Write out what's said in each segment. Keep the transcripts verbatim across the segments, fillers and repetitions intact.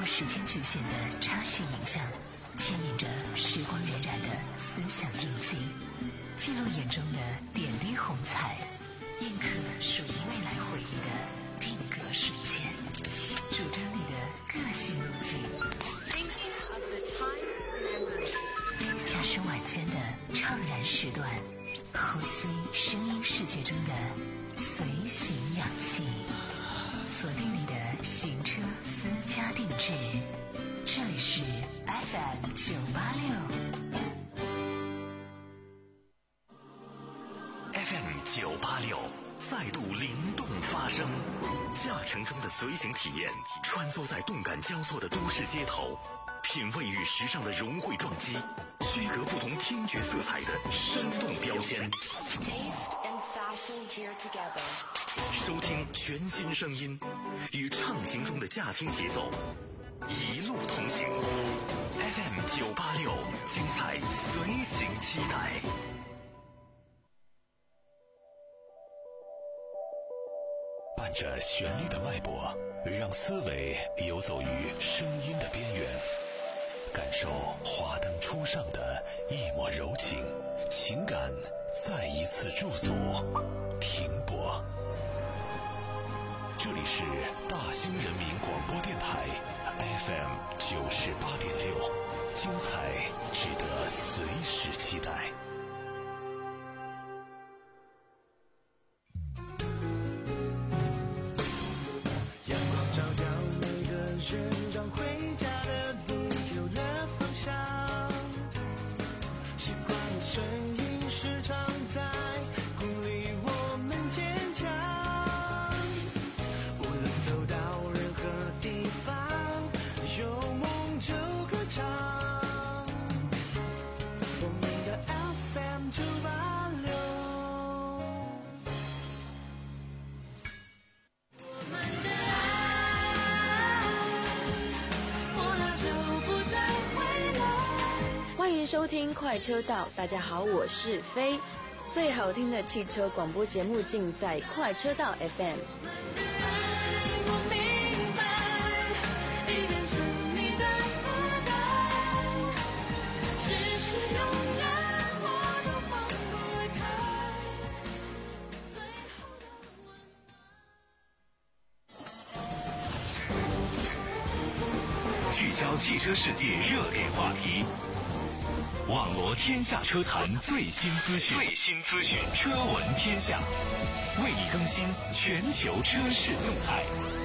时间局限的插叙影像，牵引着时光荏苒的思想印记，记录眼中的点滴红彩，印刻属于未来回忆的定格瞬间，主张你的个性路径。驾驶晚间的怅然时段，呼吸声音世界中的随行氧气，锁定你的行车私家定制，这里是 F M 九八六。 F M 九八六再度灵动发声，驾乘中的随行体验，穿梭在动感交错的都市街头，品味与时尚的融汇撞击，区隔不同听觉色彩的生动标签。收听全新声音，与畅行中的驾听节奏，一路同行。F M 九八六，精彩随行期待。伴着旋律的脉搏，让思维游走于声音的边缘，感受华灯初上的一抹柔情，情感再一次驻足停泊。这里是大兴人民广播电台 F M 九十八点六，精彩值得随时期待。 阳光照耀每个人，让回家的路有了方向。习惯的声音时常在鼓励我们坚强。无论走到任何地方，有梦就歌唱。我们的 F M 九八六。 欢迎收听快车道，大家好，我是飞。最好听的汽车广播节目尽在快车道 F M。 聚焦汽车世界热点话题，网罗天下车坛最新资讯，最新资讯，车闻天下，为你更新全球车市动态。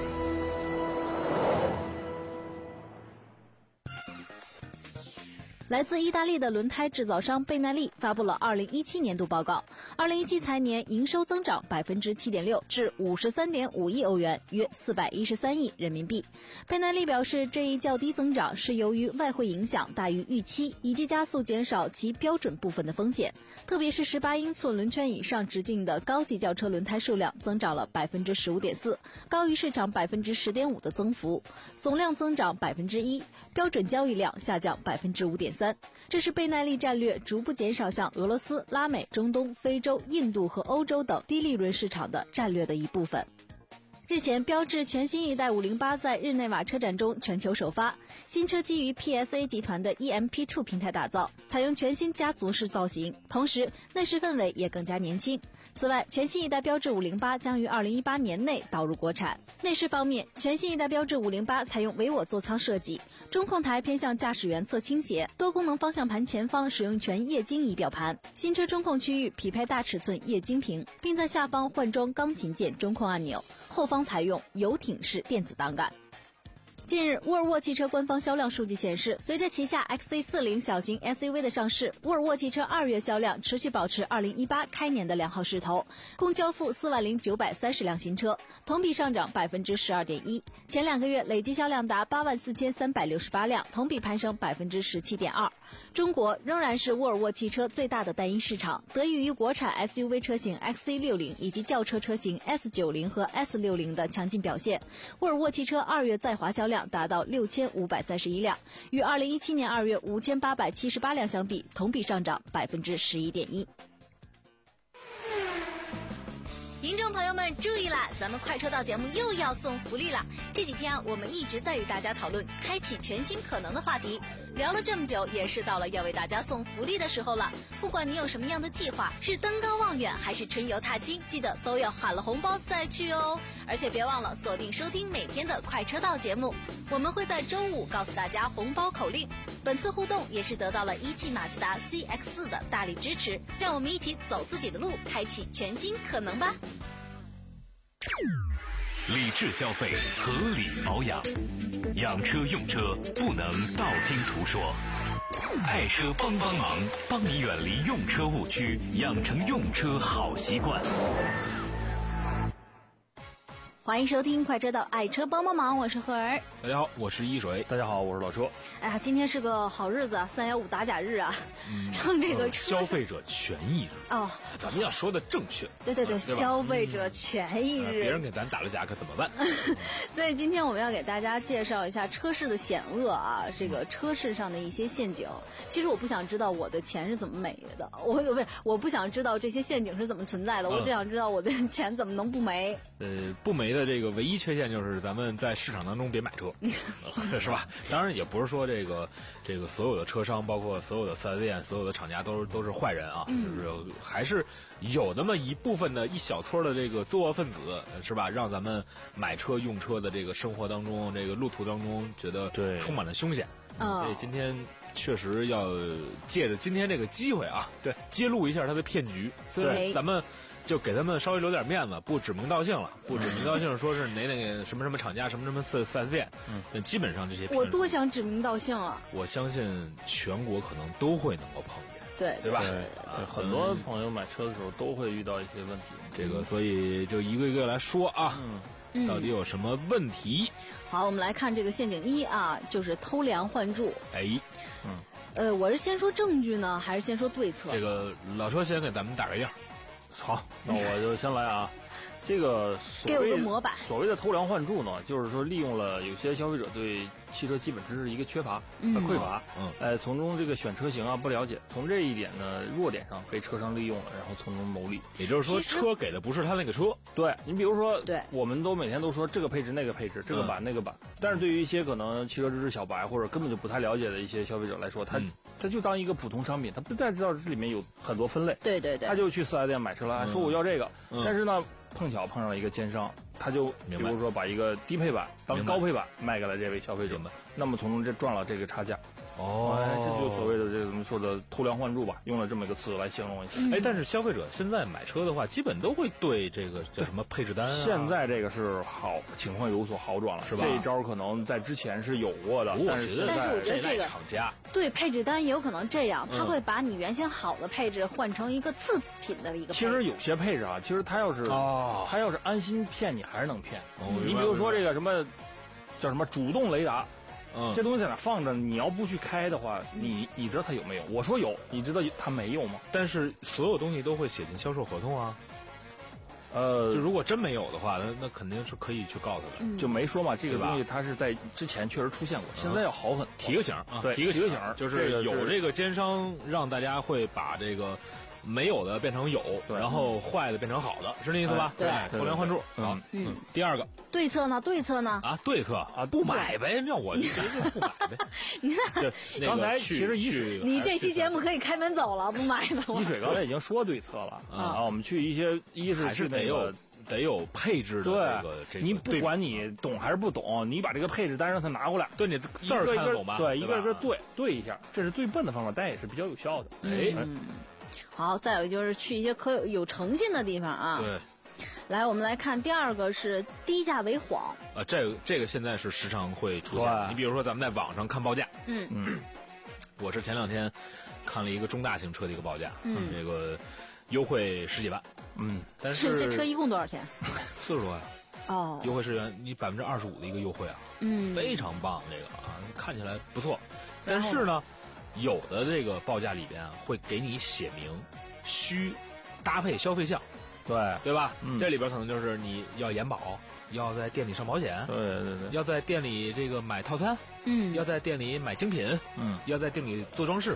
来自意大利的轮胎制造商贝耐利发布了二零一七年度报告，二零一七财年营收增长 百分之七点六 至 五十三点五亿欧元，约四百一十三亿人民币。贝耐利表示，这一较低增长是由于外汇影响大于预期，以及加速减少其标准部分的风险，特别是十八英寸轮圈以上直径的高级轿车轮胎数量增长了 百分之十五点四， 高于市场 百分之十点五 的增幅，总量增长 百分之一， 标准交易量下降 百分之五点三。这是贝耐利战略逐步减少向俄罗斯、拉美、中东、非洲、印度和欧洲等低利润市场的战略的一部分。日前，标致全新一代五零八在日内瓦车展中全球首发，新车基于 P S A 集团的 E M P 二 平台打造，采用全新家族式造型，同时内饰氛围也更加年轻。此外，全新一代标致五零八将于二零一八年内导入国产。内饰方面，全新一代标致五零八采用唯我座舱设计，中控台偏向驾驶员侧倾斜，多功能方向盘前方使用全液晶仪表盘，新车中控区域匹配大尺寸液晶屏，并在下方换装钢琴键中控按钮，后方采用游艇式电子档杆。近日，沃尔沃汽车官方销量数据显示，随着旗下 X C 四十 小型 S U V 的上市，沃尔沃汽车二月销量持续保持二零一八开年的良好势头，共交付四万零九百三十辆新车，同比上涨 百分之十二点一。前两个月累计销量达八万四千三百六十八辆，同比攀升 百分之十七点二。中国仍然是沃尔沃汽车最大的单一市场，得益于国产 S U V 车型 X C 六十 以及轿车车型 S 九十 和 S 六十 的强劲表现，沃尔沃汽车二月在华销量达到六千五百三十一辆，与二零一七年二月五千八百七十八辆相比，同比上涨 百分之十一点一。 听众朋友们注意啦，咱们快车道节目又要送福利了。这几天啊，我们一直在与大家讨论开启全新可能的话题，聊了这么久，也是到了要为大家送福利的时候了。不管你有什么样的计划，是登高望远还是春游踏青，记得都要喊了红包再去哦。而且别忘了锁定收听每天的快车道节目，我们会在周五告诉大家红包口令。本次互动也是得到了一汽马自达 C X 四 的大力支持，让我们一起走自己的路，开启全新可能吧。 理智消费，合理保养，养车用车不能道听途说。爱车帮帮忙，帮你远离用车误区，养成用车好习惯。 欢迎收听快车道爱车帮帮忙，我是赫儿。 大家好，我是一水。大家好，我是老车。 哎呀，今天是个好日子啊，三幺五打假日啊，嗯、让这个、呃、 消费者权益日哦， 咱们要说的正确。 对对对，对消费者权益日， 嗯呃、别人给咱打了假可怎么办？ 所以今天我们要给大家介绍一下车市的险恶啊，这个车市上的一些陷阱。其实我不想知道我的钱是怎么没的，我不是我不想知道这些陷阱是怎么存在的，嗯、我只想知道我的钱怎么能不没。 呃，不没的这个唯一缺陷就是咱们在市场当中别买车，是吧？当然也不是说这个这个所有的车商，包括所有的四 S 店、所有的厂家都是都是坏人啊，嗯、就是还是有那么一部分的一小撮的这个作恶分子，是吧？让咱们买车用车的这个生活当中，这个路途当中觉得充满了凶险。 嗯， 所以今天确实要借着今天这个机会啊，对，揭露一下他的骗局。虽然咱们就给他们稍微留点面子，不指名道姓了，不指名道姓说是哪哪个什么什么厂家、什么什么四四 S 店，嗯，那基本上这些我多想指名道姓啊！ 我相信全国可能都会能够碰见， 对对吧？ 对，对很多朋友买车的时候都会遇到一些问题， 这个所以就一个一个来说啊，嗯，到底有什么问题？ 好，我们来看这个陷阱一啊，就是偷梁换柱。 哎， 嗯，呃，我是先说证据呢，还是先说对策？ 这个老车先给咱们打个样。 好，那我就先来啊。这个给我个模板。 所谓的偷梁换柱呢，就是说利用了有些消费者对汽车基本知识一个缺乏和匮乏，嗯，呃，从中这个选车型啊不了解，从这一点呢弱点上被车商利用了，然后从中牟利。 也就是说，车给的不是他那个车。 对，你比如说， 对， 我们都每天都说这个配置那个配置，这个版、嗯、那个版，但是对于一些可能汽车知识小白或者根本就不太了解的一些消费者来说，他、嗯、他就当一个普通商品，他不太知道这里面有很多分类。 对对对， 他就去四 S 店买车了，说我要这个，嗯、但是呢。碰巧碰上了一个奸商，他就比如说把一个低配版当高配版卖给了这位消费者们，那么从中就赚了这个差价。 哦， 哎，这就所谓的这个怎么说的偷梁换柱吧，用了这么一个词来形容一下。 哎、嗯，但是消费者现在买车的话，基本都会对这个叫什么配置单啊。 现在这个是好情况有所好转了，是吧？这一招可能在之前是有过的，但是但是我觉得这个厂家对配置单也有可能这样，他会把你原先好的配置换成一个次品的一个配置。 其实有些配置啊，其实他要是哦，他要是安心骗你，还是能骗。哦、你比如说这个什么叫什么主动雷达。嗯，这东西在哪放着？你要不去开的话，你你知道它有没有？我说有，你知道它没有吗？ 但是所有东西都会写进销售合同啊。 呃， 就如果真没有的话，那那肯定是可以去告他的。 嗯、 就没说嘛，这个东西它是在之前确实出现过，嗯、现在要好很多。 提个醒啊， 对， 提个醒， 就是有这个奸商让大家会把这个。没有的变成有，然后坏的变成好的，是这意思吧？ 对， 偷梁换柱。好，嗯，第二个对策呢？对策呢？ 啊，对策啊，不买呗，让我就不买呗。 你看， 刚才其实一水， 你这期节目可以开门走了，不买了。 一水刚才已经说对策了啊，我们去一些一是去得有得有配置的这个这个， 你不管你懂还是不懂，你把这个配置单让他拿过来， 对你字儿看得懂吧？ 对，一个一个对对一下，这是最笨的方法，但也是比较有效的。 哎。 好，再有就是去一些可有有诚信的地方啊。 对， 来，我们来看第二个是低价为谎。 啊，这个这个现在是时常会出现。你比如说，咱们在网上看报价， 嗯嗯，我是前两天看了一个中大型车的一个报价， 嗯， 这个优惠十几万，嗯，但是这车一共多少钱？ 四十多万。 哦， 优惠是元，你百分之二十五的一个优惠啊， 嗯， 非常棒，这个啊，看起来不错，但是呢。有的这个报价里边啊，会给你写明需搭配消费项， 对对吧？嗯，这里边可能就是你要延保，要在店里上保险， 对对对， 要在店里这个买套餐， 嗯， 要在店里买精品， 嗯， 要在店里做装饰，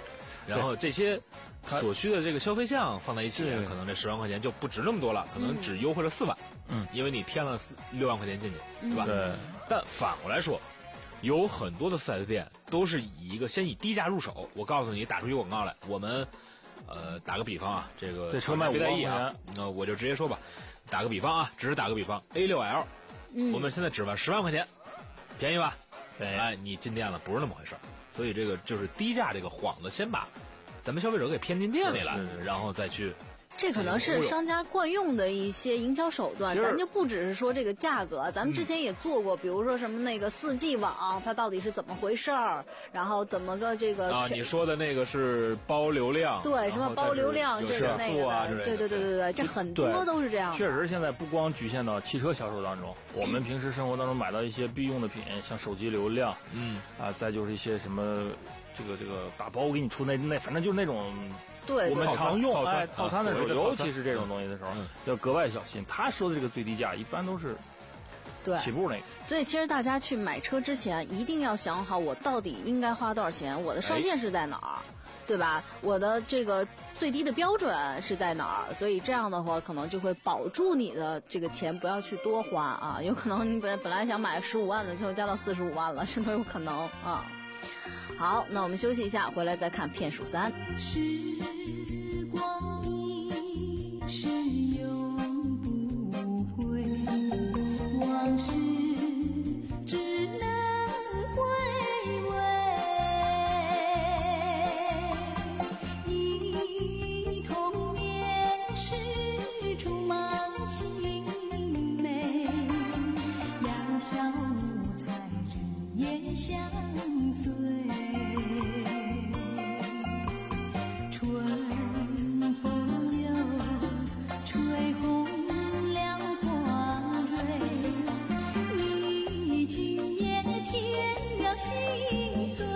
然后这些所需的这个消费项放在一起，可能这十万块钱就不值那么多了，可能只优惠了四万。 嗯， 因为你添了六万块钱进去， 嗯、 对吧？ 对。 但反过来说，有很多的 四 S 店都是以一个先以低价入手。我告诉你，打出一广告来，我们呃打个比方啊，这个这车卖五万块钱， 那我就直接说吧，打个比方啊，只是打个比方 ，A 六 L，、嗯、我们现在只卖十万块钱，便宜吧？ 对， 哎，你进店了不是那么回事，所以这个就是低价这个幌子，先把咱们消费者给骗进店里了，然后再去。 这可能是商家惯用的一些营销手段，咱就不只是说这个价格，咱们之前也做过，嗯、比如说什么那个四 G 网，它到底是怎么回事儿，然后怎么个这个啊，你说的那个是包流量， 对，什么包流量这个那个的， 对对对对对，这很多都是这样的。 确实，现在不光局限到汽车销售当中，我们平时生活当中买到一些必用的品，像手机流量， 嗯啊，再就是一些什么这个这个打包给你出那那，反正就是那种。 对， 我们常用哎套餐的时候， 尤其是这种东西的时候，要格外小心。他说的这个最低价，一般都是对起步那个。 所以其实大家去买车之前，一定要想好我到底应该花多少钱，我的上限是在哪儿，对吧？我的这个最低的标准是在哪儿？所以这样的话，可能就会保住你的这个钱，不要去多花啊。有可能你本本来想买十五万的，最后加到四十五万了，这都有可能啊。好，那我们休息一下，回来再看骗术三。 时光一逝永不回，往事只能回味。忆童年时竹马青梅，两小无猜，日夜相随。心碎，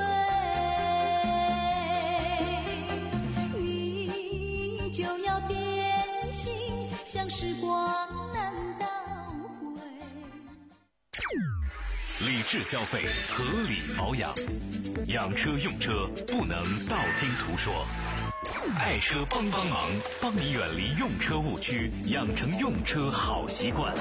你就要变心，像时光难倒回。 理智消费，合理保养，养车用车不能道听途说。爱车帮帮忙，帮你远离用车误区，养成用车好习惯。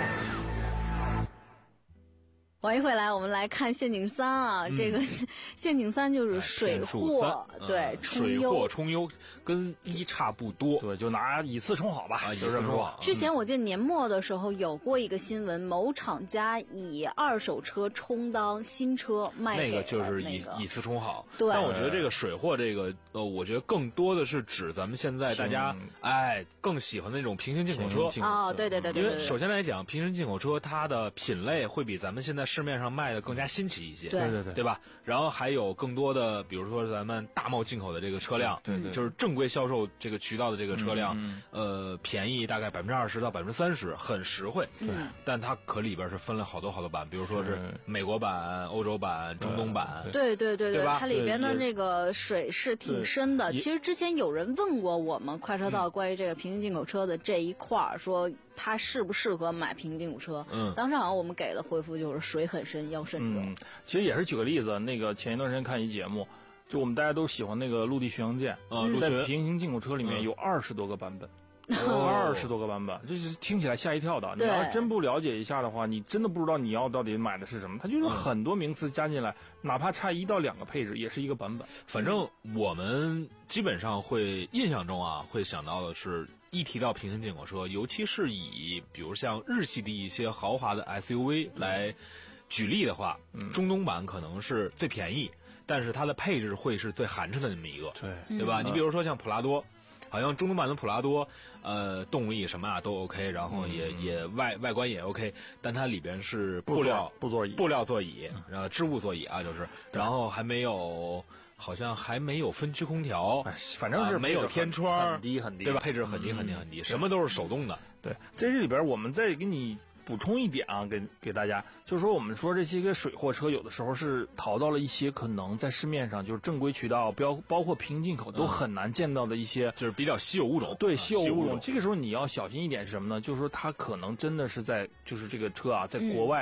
欢迎回来，我们来看陷阱三啊，嗯、这个陷阱三就是水货， 嗯、 对， 水货充优跟一差不多， 对，就拿以次充好吧， 啊，以次充好。 之前我记得年末的时候有过一个新闻，某厂家以二手车充当新车卖给、那个， 那个就是以以次充好。 对， 但我觉得这个水货这个，呃，我觉得更多的是指咱们现在大家哎更喜欢的那种平行进口车啊、哦，对对对对对。 因为首先来讲，平行进口车它的品类会比咱们现在市面上卖的更加新奇一些， 对对对， 对吧？然后还有更多的，比如说咱们大贸进口的这个车辆， 对对， 就是正规销售这个渠道的这个车辆， 嗯嗯、呃，便宜大概百分之二十到百分之三十，很实惠。 对， 但它可里边是分了好多好多版，比如说是美国版、欧洲版、中东版， 对对对对吧？ 它里边的那个水是挺深的。其实之前有人问过我们快车道关于这个平行进口车的这一块儿，说它适不适合买平行进口车？ 嗯， 当时好像我们给的回复就是水很深，要慎重。 嗯，其实也是举个例子，那个前一段时间看一节目，就我们大家都喜欢那个陆地巡洋舰啊， 在平行进口车里面有二十多个版本。二十多个版本，这是听起来吓一跳的。你要真不了解一下的话，你真的不知道你要到底买的是什么。它就是很多名词加进来，嗯、哪怕差一到两个配置，也是一个版本。 反正我们基本上会印象中啊，会想到的是，一提到平行进口车，尤其是以比如像日系的一些豪华的 S U V 来举例的话， 嗯、 中东版可能是最便宜，但是它的配置会是最寒碜的那么一个， 对对吧？嗯、你比如说像普拉多。好像中东版的普拉多，呃，动力什么啊都 OK， 然后也、嗯、也外外观也 OK， 但它里边是布料布座椅， 布料座椅，然后织物座椅啊，就是，然后还没有，好像还没有分区空调， 哎、反正是、 啊、没有天窗， 很低很低， 对吧？配置很低很低很低，嗯、什么都是手动的。 对，在这里边我们再给你补充一点啊，给给大家，就是说我们说这些个水货车有的时候是淘到了一些可能在市面上就是正规渠道标包括平行进口都很难见到的一些、 嗯、就是比较稀有物种。 对，稀有物种、 啊、稀有物种这个时候你要小心一点是什么呢？就是说它可能真的是在就是这个车啊在国外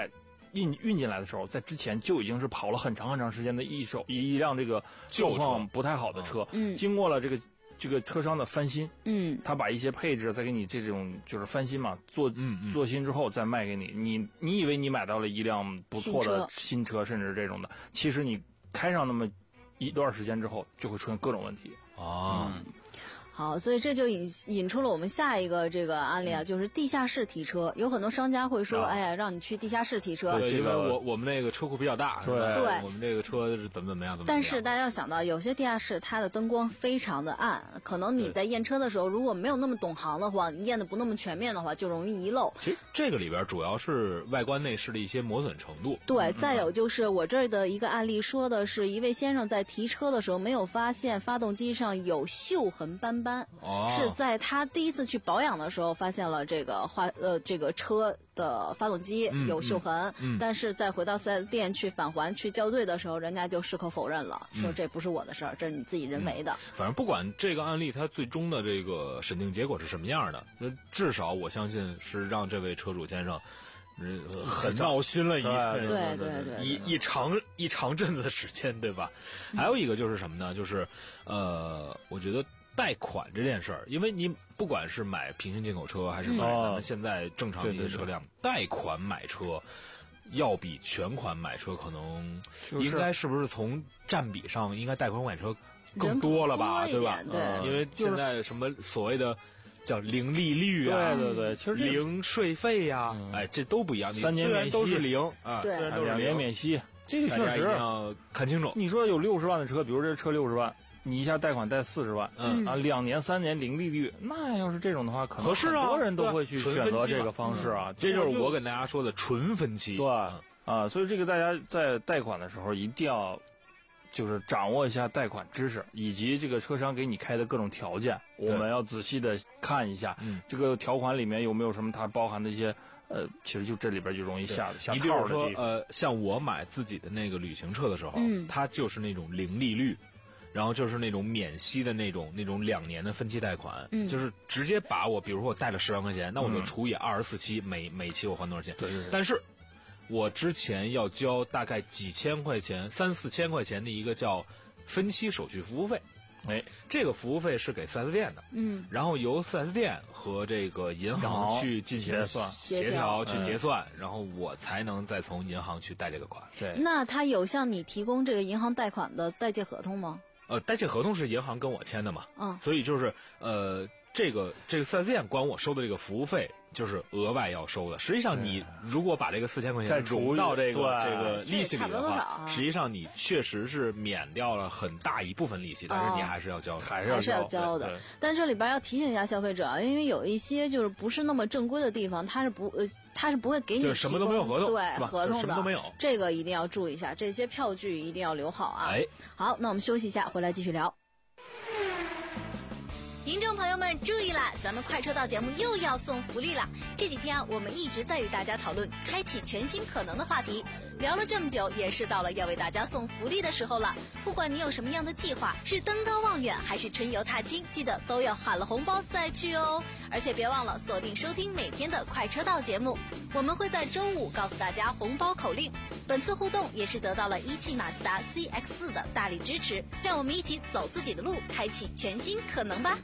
运运进来的时候，在之前就已经是跑了很长很长时间的一手一辆这个状况不太好的车， 嗯， 经过了这个这个车商的翻新， 嗯， 他把一些配置再给你这种就是翻新嘛，做嗯嗯做新之后再卖给你，你你以为你买到了一辆不错的新车，甚至这种的，其实你开上那么一段时间之后，就会出现各种问题啊。 嗯好，所以这就引引出了我们下一个这个案例啊，就是地下室提车。有很多商家会说， 啊、 哎呀，让你去地下室提车。 对，因为我我们那个车库比较大， 对对， 我们这个车是怎么怎么样，怎么怎么样。 但是大家要想到，有些地下室它的灯光非常的暗，可能你在验车的时候，如果没有那么懂行的话，你验的不那么全面的话，就容易遗漏。 其实这个里边主要是外观内饰的一些磨损程度。 对，再有就是我这儿的一个案例说的是，一位先生在提车的时候没有发现发动机上有锈痕斑斑， 哦， 是在他第一次去保养的时候发现了这个化呃这个车的发动机有锈痕， 嗯嗯嗯、 但是在回到 四 S 店去返还去校对的时候，人家就矢口否认了， 嗯、 说这不是我的事儿，这是你自己人为的。 反正不管这个案例它最终的这个审定结果是什么样的，那至少我相信是让这位车主先生。呃，很闹心了一， 对对对对， 一一长一长阵子的时间，对吧？嗯、还有一个就是什么呢？就是呃，我觉得贷款这件事儿，因为你不管是买平行进口车，还是买咱们现在正常的一些车辆，嗯、贷款买车要比全款买车可能应该是不是从占比上，应该贷款买车更多了吧，对吧？ 对， 嗯、因为现在什么所谓的。叫零利率啊， 对对对，其实零税费呀、啊，嗯、哎，这都不一样。 三年免息都是零啊， 对， 虽然都是两年免息，这个确实要看清楚。 你说有六十万的车，比如这车六十万，你一下贷款贷四十万， 嗯啊，两年三年零利率，那要是这种的话，可能合适啊， 很多人都会去选择这个方式啊。 嗯、这就是我跟大家说的纯分期。 对啊，所以这个大家在贷款的时候一定要。就是掌握一下贷款知识，以及这个车商给你开的各种条件，我们要仔细的看一下， 嗯， 这个条款里面有没有什么它包含的一些，呃，其实就这里边就容易下下套的地方。 你比如说，呃，像我买自己的那个旅行车的时候， 嗯， 它就是那种零利率，然后就是那种免息的那种那种两年的分期贷款， 嗯， 就是直接把我，比如说我贷了十万块钱，那我就除以二十四期，每每期我还多少钱？ 对对对。 但是我之前要交大概几千块钱、三四千块钱的一个叫分期手续服务费， 哎， 这个服务费是给 四 S 店的， 嗯， 然后由 四 S 店和这个银行去进行协调去结算，嗯、然后我才能再从银行去贷这个款。 对， 那他有向你提供这个银行贷款的代借合同吗？ 呃，代借合同是银行跟我签的嘛， 嗯， 所以就是呃，这个这个 四 S 店管我收的这个服务费。就是额外要收的。实际上，你如果把这个四千块钱融到这个这个利息里的话，实际上你确实是免掉了很大一部分利息，但是你还是要交， 还是要交, 交的。但这里边要提醒一下消费者啊，因为有一些就是不是那么正规的地方，它是不呃，它是不会给你就是什么都没有合同， 对合同的什么都没有， 这个一定要注意一下，这些票据一定要留好啊。 哎， 好，那我们休息一下，回来继续聊。 听众朋友们注意啦，咱们快车道节目又要送福利啦！这几天啊，我们一直在与大家讨论开启全新可能的话题，聊了这么久，也是到了要为大家送福利的时候了。不管你有什么样的计划，是登高望远还是春游踏青，记得都要喊了红包再去哦！而且别忘了锁定收听每天的快车道节目，我们会在周五告诉大家红包口令。本次互动也是得到了一汽马自达 C X 四 的大力支持，让我们一起走自己的路，开启全新可能吧！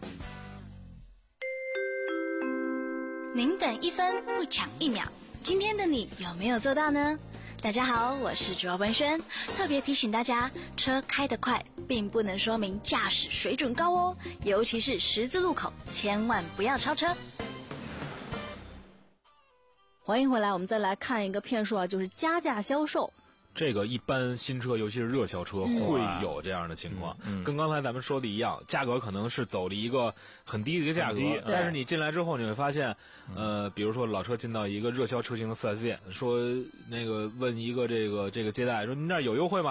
您等一分不抢一秒，今天的你有没有做到呢？大家好，我是卓文轩，特别提醒大家，车开得快并不能说明驾驶水准高哦，尤其是十字路口，千万不要超车。 欢迎回来，我们再来看一个骗术啊，就是加价销售。 这个一般新车，尤其是热销车，会有这样的情况。嗯嗯、跟刚才咱们说的一样，价格可能是走了一个很低的一个价格，但是你进来之后，你会发现，呃，比如说老车进到一个热销车型的 四 S 店，说那个问一个这个这个接待说：“您这儿有优惠吗？”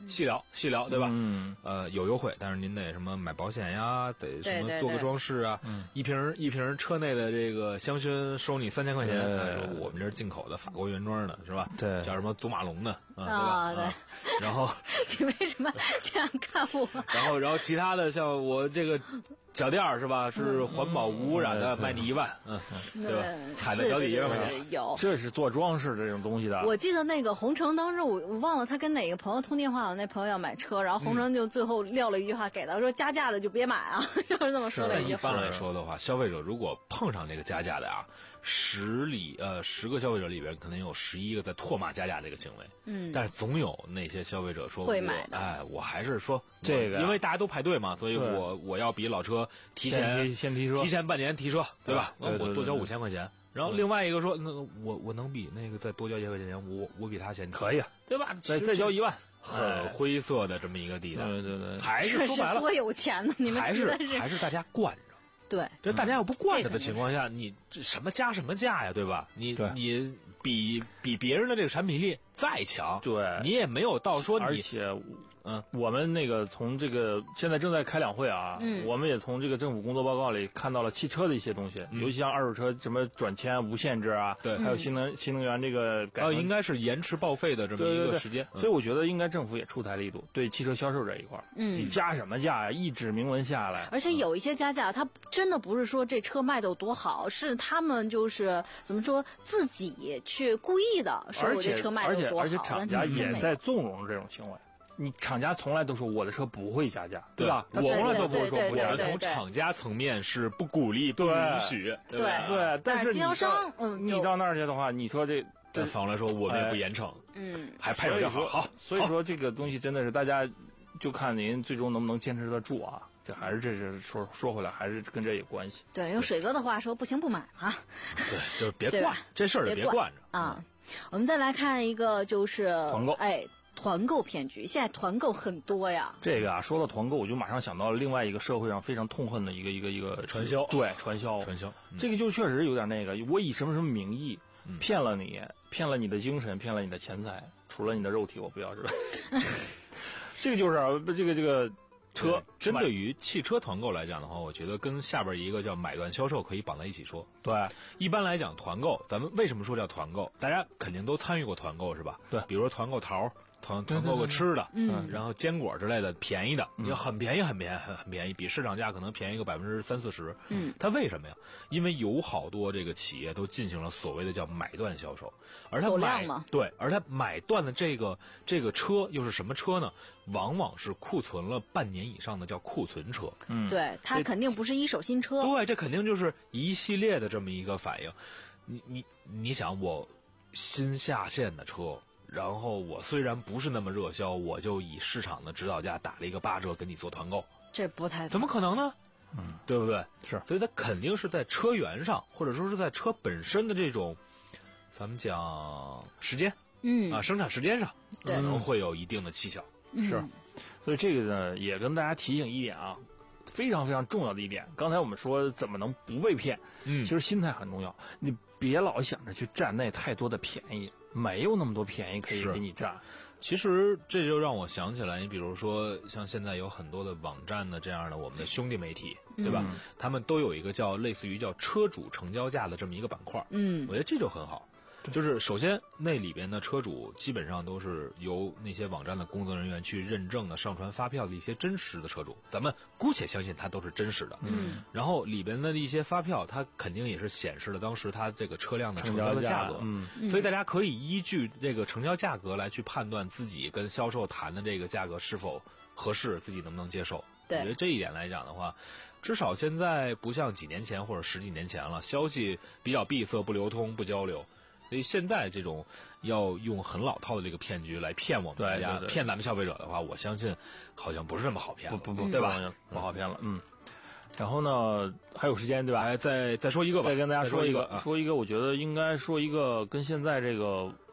细聊细聊，对吧？ 嗯， 呃，有优惠，但是您得什么买保险呀，得什么对对对做个装饰啊， 嗯一瓶一瓶车内的这个香薰收你三千块钱， 对哎说我们这是进口的，法国原装的，是吧？ 对叫什么祖马龙的啊， 啊对吧？啊然后你为什么这样看我？ 然后然后其他的像我这个脚垫儿是吧？是环保无污染的， 嗯卖你一万，嗯，对吧？ 对踩在脚底一万块钱。 对对对对有。 这是做装饰这种东西的。 我记得那个洪城当时我我忘了他跟哪个朋友通电话，我那朋友要买车，然后洪城就最后撂了一句话给他说加价的就别买啊，就是这么说了一句话。 但一般来说的话，消费者如果碰上这个加价的啊，十里呃十个消费者里边可能有十一个在唾骂加价这个行为， 嗯， 但是总有那些消费者说会买的， 哎，我还是说这个， 因为大家都排队嘛，所以我我要比老车提前先提车， 提前半年提车，对吧？ 对对对我多交五千块钱。然后另外一个说，那我我能比那个再多交一块钱，我我比他先可以啊， 对吧？ 再再交一万， 很灰色的这么一个地带。 对对对， 还是说白了， 多有钱呢？你们还是还是大家惯着。 对， 这大家要不惯着的情况下，你这什么加什么价呀，对吧？你你比比别人的这个产品力再强， 对， 你也没有到说你， 而且。 嗯， 我们那个从这个现在正在开两会啊， 嗯， 我们也从这个政府工作报告里看到了汽车的一些东西， 嗯、 尤其像二手车什么转签无限制啊， 对， 还有新能新能源这个改， 呃，应该是延迟报废的这么一个时间， 对对对，所以我觉得应该政府也出台力度，对汽车销售这一块， 嗯， 你加什么价呀，一纸明文下来， 而且有一些加价，它真的不是说这车卖的有多好，是他们就是怎么说自己去故意的说我这车卖的有多好， 而且而且厂家也在纵容这种行为。你厂家从来都说我的车不会下架，对吧？ 我从来都不会说， 我们从厂家层面是不鼓励、不允许， 对对。但是经销商，嗯， 你到那儿去的话，你说这这反过来说，我们也不严惩， 嗯， 还拍手叫好，好。 所以说这个东西真的是大家就看您最终能不能坚持得住啊。这还是这是说说回来，还是跟这有关系。 对，用水哥的话说，不行不买嘛。 对，就是别惯这事儿，就别惯着啊。我们再来看一个，就是团购， 哎。团购骗局，现在团购很多呀。 这个啊，说到团购，我就马上想到了另外一个社会上非常痛恨的一个一个一个传销， 对，传销， 传销， 嗯、这个就确实有点那个，我以什么什么名义骗了你，骗了你的精神，骗了你的钱财，除了你的肉体，我不要，是吧？这个就是这个这个车， 针对于汽车团购来讲的话，我觉得跟下边一个叫买断销售可以绑在一起说。 对， 一般来讲，团购，咱们为什么说叫团购？大家肯定都参与过团购，是吧？ 对， 比如说团购桃。团团购个吃的， 嗯， 然后坚果之类的便宜的，你、嗯、很便宜，很便宜，很很便宜，比市场价可能便宜个百分之三四十。 嗯， 它为什么呀？因为有好多这个企业都进行了所谓的叫买断销售，而它买对，而它买断的这个这个车又是什么车呢？往往是库存了半年以上的叫库存车。 嗯， 对，它肯定不是一手新车。 对，这肯定就是一系列的这么一个反应。你你你想，我新下线的车。然后我虽然不是那么热销，我就以市场的指导价打了一个八折跟你做团购， 这不太怎么可能呢？ 嗯， 对不对？ 是， 所以它肯定是在车源上，或者说是在车本身的这种，咱们讲时间， 嗯啊，生产时间上， 可能会有一定的蹊跷。 嗯、 是，所以这个呢，也跟大家提醒一点啊，非常非常重要的一点。刚才我们说怎么能不被骗， 嗯， 其实心态很重要，你别老想着去占那太多的便宜。没有那么多便宜可以给你占， 其实这就让我想起来，你比如说像现在有很多的网站的这样的我们的兄弟媒体，对吧？ 嗯、 他们都有一个叫类似于叫车主成交价的这么一个板块， 嗯， 我觉得这就很好。就是首先那里边的车主基本上都是由那些网站的工作人员去认证的，上传发票的一些真实的车主，咱们姑且相信它都是真实的。 嗯， 然后里边的一些发票，它肯定也是显示了当时它这个车辆的成交的价格。 嗯， 所以大家可以依据这个成交价格来去判断自己跟销售谈的这个价格是否合适，自己能不能接受。 对， 我觉得这一点来讲的话，至少现在不像几年前或者十几年前了，消息比较闭塞、不流通、不交流。所以现在这种要用很老套的这个骗局来骗我们大家，骗咱们消费者的话，我相信好像不是那么好骗， 不不不， 对吧？ 不好骗了，嗯。然后呢，还有时间对吧？ 来再再说一个吧， 再跟大家说一个， 说一个，我觉得应该说一个跟现在这个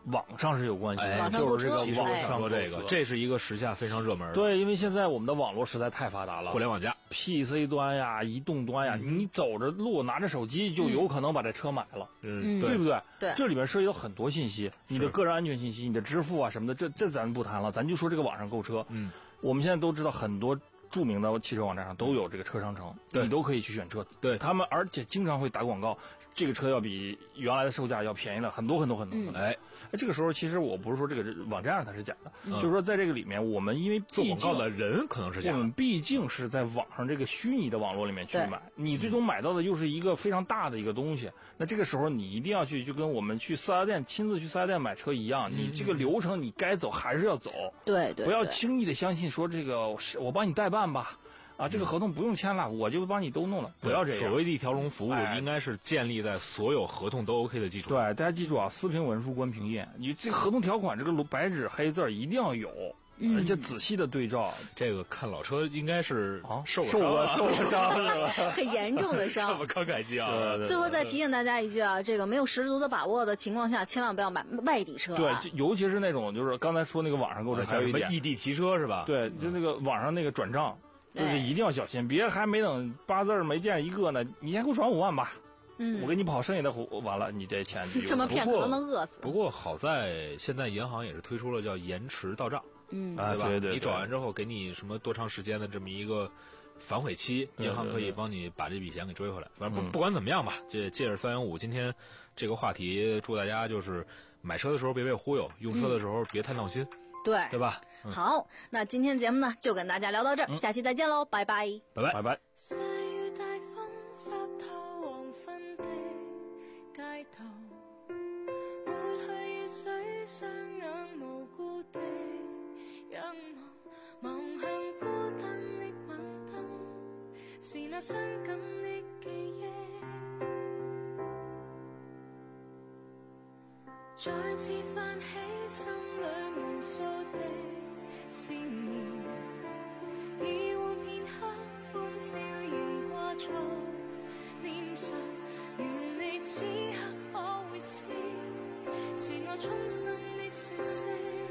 网上是有关系的， 哎、 就是这个网上说这个，这是一个时下非常热门的。 对，因为现在我们的网络实在太发达了， 互联网加 P C 端呀、移动端呀，嗯、你走着路拿着手机就有可能把这车买了， 嗯， 对不对？ 对， 这里面涉及到很多信息，你的个人安全信息、你的支付啊什么的，这这咱不谈了，咱就说这个网上购车。 嗯， 我们现在都知道很多著名的汽车网站上都有这个车商城，你都可以去选车。 对他们，而且经常会打广告，这个车要比原来的售价要便宜了很多很多很多。 嗯、 哎，这个时候其实我不是说这个网站上它是假的，嗯、就是说在这个里面，我们因为做广告的人可能是假的， 我们毕竟是在网上这个虚拟的网络里面去买，你最终买到的又是一个非常大的一个东西。那这个时候你一定要去，就跟我们去四 S 店亲自去四 S 店买车一样，嗯、你这个流程你该走还是要走。 对 对， 不要轻易的相信说这个我帮你代办吧。啊，这个合同不用签了，嗯、我就帮你都弄了，不要这样。 所谓的一条龙服务，应该是建立在所有合同都 OK 的基础。 对，大家记住啊，私凭文书官凭验，你这个合同条款这个白纸黑字一定要有，嗯、而且仔细的对照。 这个看老车应该是啊， 受受过受过伤是吧？ 很严重的伤。 这么慷慨激昂。 最后再提醒大家一句啊，这个没有十足的把握的情况下，千万不要买外地车、啊。 对，尤其是那种就是刚才说那个网上购车，还有一点异地提车是吧？ 对，就那个网上那个转账。就是一定要小心，别还没等八字没见一个呢，你先给我转五万吧，嗯，我给你跑剩下的完了，你这钱这么骗可能能饿死。 不过好在现在银行也是推出了叫延迟到账， 嗯， 对吧？ 对对， 你转完之后给你什么多长时间的这么一个反悔期，银行可以帮你把这笔钱给追回来。反正不不管怎么样吧，这借着三幺五今天这个话题，祝大家就是买车的时候别被忽悠，用车的时候别太闹心。 对， 对吧？ 嗯、好，那今天节目呢，就跟大家聊到这儿，嗯、下期再见喽，拜拜， 拜拜， 拜拜。 再次泛起心裏無數的思念，已換片刻歡笑仍掛在臉上，願你此刻可會知，是我衷心的說聲。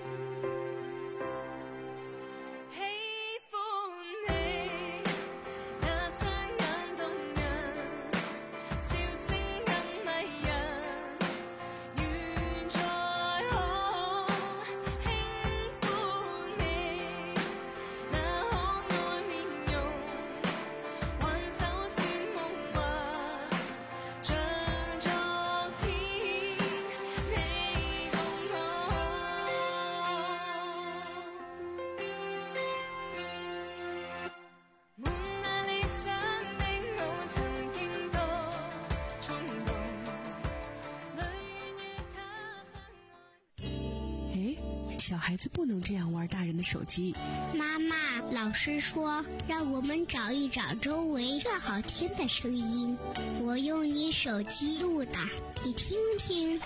小孩子不能这样玩大人的手机。 妈妈，老师说让我们找一找周围最好听的声音，我用你手机录的，你听听。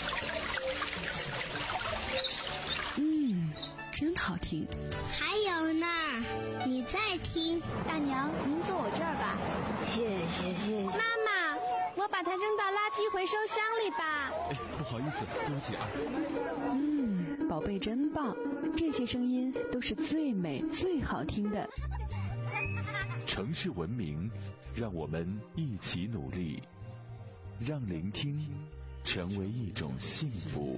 嗯，真好听。 还有呢，你再听。 大娘，您坐我这儿吧。 谢谢谢谢。 妈妈，我把它扔到垃圾回收箱里吧。 哎，不好意思，对不起啊。 嗯，宝贝真棒，这些声音都是最美最好听的。 城市文明，让我们一起努力，让聆听成为一种幸福。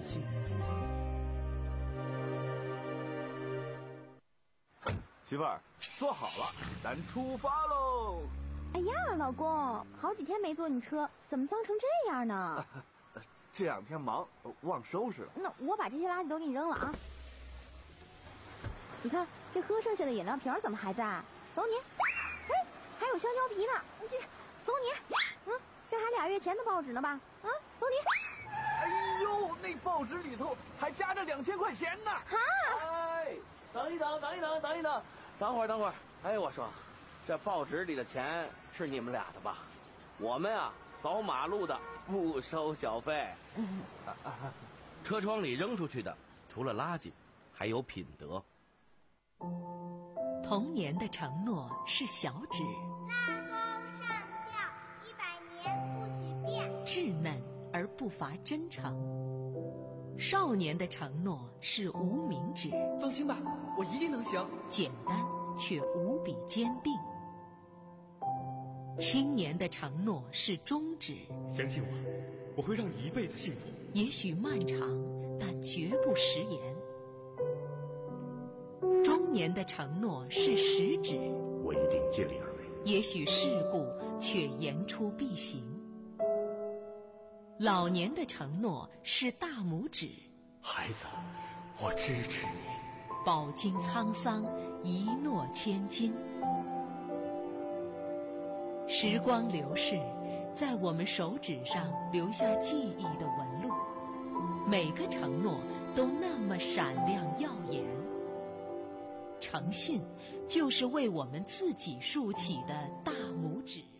媳妇儿，坐好了，咱出发喽！ 哎呀，老公，好几天没坐你车，怎么脏成这样呢？ 这两天忙，忘收拾了。 那我把这些垃圾都给你扔了啊！你看，这喝剩下的饮料瓶怎么还在？走你！哎，还有香蕉皮呢，你这，走你！嗯，这还俩月前的报纸呢吧？啊，走你！ 哎呦，那报纸里头还夹着两千块钱呢！ 哈！ 哎，等一等，等一等，等一等，等会儿，等会儿。哎，我说，这报纸里的钱是你们俩的吧？我们啊，扫马路的不收小费。 嗯，车窗里扔出去的，除了垃圾，还有品德。 童年的承诺是小指， 拉钩上吊，一百年不许变。 稚嫩而不乏真诚。 少年的承诺是无名指， 放心吧，我一定能行。 简单却无比坚定。青年的承诺是中指， 相信我，我会让你一辈子幸福。 也许漫长，但绝不食言。中年的承诺是食指， 我一定尽力而为。 也许世故，却言出必行。老年的承诺是大拇指， 孩子，我支持你。 饱经沧桑，一诺千金。时光流逝，在我们手指上留下记忆的纹路，每个承诺都那么闪亮耀眼。诚信，就是为我们自己竖起的大拇指。